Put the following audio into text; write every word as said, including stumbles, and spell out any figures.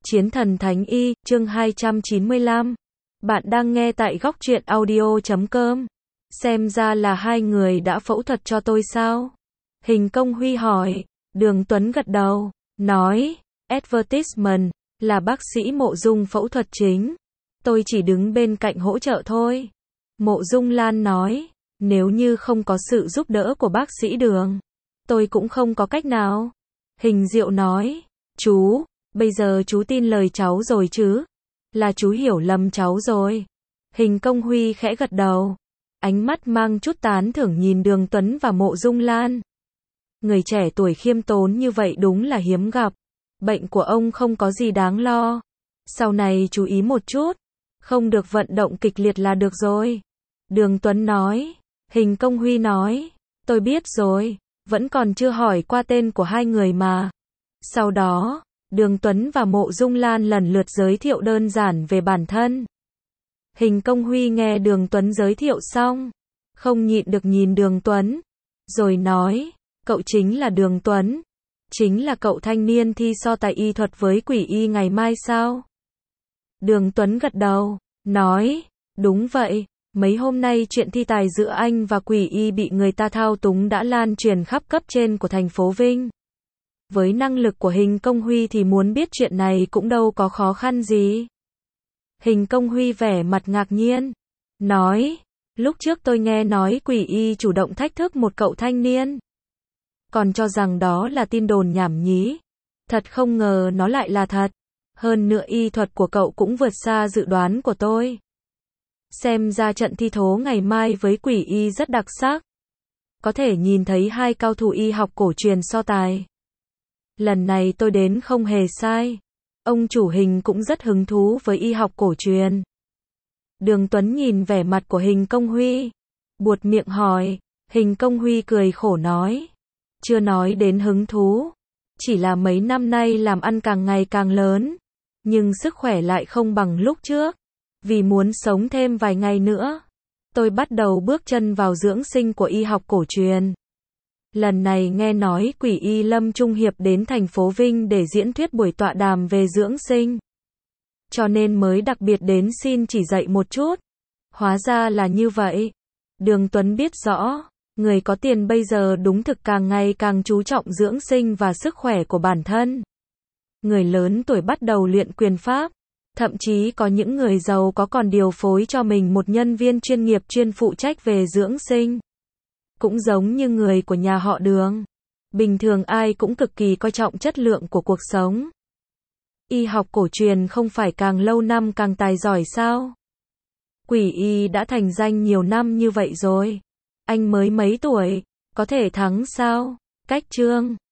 Chiến thần thánh y, chương hai trăm chín mươi lăm. Bạn đang nghe tại góc truyện audio chấm com. Xem ra là hai người đã phẫu thuật cho tôi sao? Hình Công Huy hỏi. Đường Tuấn gật đầu, nói, advertisement, là bác sĩ Mộ Dung phẫu thuật chính. Tôi chỉ đứng bên cạnh hỗ trợ thôi. Mộ Dung Lan nói, nếu như không có sự giúp đỡ của bác sĩ Đường, tôi cũng không có cách nào. Hình Diệu nói, chú, bây giờ chú tin lời cháu rồi chứ? Là chú hiểu lầm cháu rồi. Hình Công Huy khẽ gật đầu. Ánh mắt mang chút tán thưởng nhìn Đường Tuấn và Mộ Dung Lan. Người trẻ tuổi khiêm tốn như vậy đúng là hiếm gặp. Bệnh của ông không có gì đáng lo. Sau này chú ý một chút. Không được vận động kịch liệt là được rồi. Đường Tuấn nói. Hình Công Huy nói. Tôi biết rồi. Vẫn còn chưa hỏi qua tên của hai người mà. Sau đó, Đường Tuấn và Mộ Dung Lan lần lượt giới thiệu đơn giản về bản thân. Hình Công Huy nghe Đường Tuấn giới thiệu xong, không nhịn được nhìn Đường Tuấn, rồi nói, cậu chính là Đường Tuấn, chính là cậu thanh niên thi so tài y thuật với Quỷ Y ngày mai sao? Đường Tuấn gật đầu, nói, đúng vậy, mấy hôm nay chuyện thi tài giữa anh và Quỷ Y bị người ta thao túng đã lan truyền khắp cấp trên của thành phố Vinh. Với năng lực của Hình Công Huy thì muốn biết chuyện này cũng đâu có khó khăn gì. Hình Công Huy vẻ mặt ngạc nhiên, nói, lúc trước tôi nghe nói Quỷ Y chủ động thách thức một cậu thanh niên. Còn cho rằng đó là tin đồn nhảm nhí. Thật không ngờ nó lại là thật. Hơn nữa y thuật của cậu cũng vượt xa dự đoán của tôi. Xem ra trận thi thố ngày mai với Quỷ Y rất đặc sắc. Có thể nhìn thấy hai cao thủ y học cổ truyền so tài. Lần này tôi đến không hề sai. Ông chủ Hình cũng rất hứng thú với y học cổ truyền. Đường Tuấn nhìn vẻ mặt của Hình Công Huy, buột miệng hỏi. Hình Công Huy cười khổ nói, chưa nói đến hứng thú, chỉ là mấy năm nay làm ăn càng ngày càng lớn, nhưng sức khỏe lại không bằng lúc trước. Vì muốn sống thêm vài ngày nữa, tôi bắt đầu bước chân vào dưỡng sinh của y học cổ truyền. Lần này nghe nói Quỷ Y Lâm Trung Hiệp đến thành phố Vinh để diễn thuyết buổi tọa đàm về dưỡng sinh. Cho nên mới đặc biệt đến xin chỉ dạy một chút. Hóa ra là như vậy. Đường Tuấn biết rõ, người có tiền bây giờ đúng thực càng ngày càng chú trọng dưỡng sinh và sức khỏe của bản thân. Người lớn tuổi bắt đầu luyện quyền pháp. Thậm chí có những người giàu có còn điều phối cho mình một nhân viên chuyên nghiệp chuyên phụ trách về dưỡng sinh. Cũng giống như người của nhà họ Đường. Bình thường ai cũng cực kỳ coi trọng chất lượng của cuộc sống. Y học cổ truyền không phải càng lâu năm càng tài giỏi sao? Quỷ Y đã thành danh nhiều năm như vậy rồi. Anh mới mấy tuổi, có thể thắng sao? Cách chương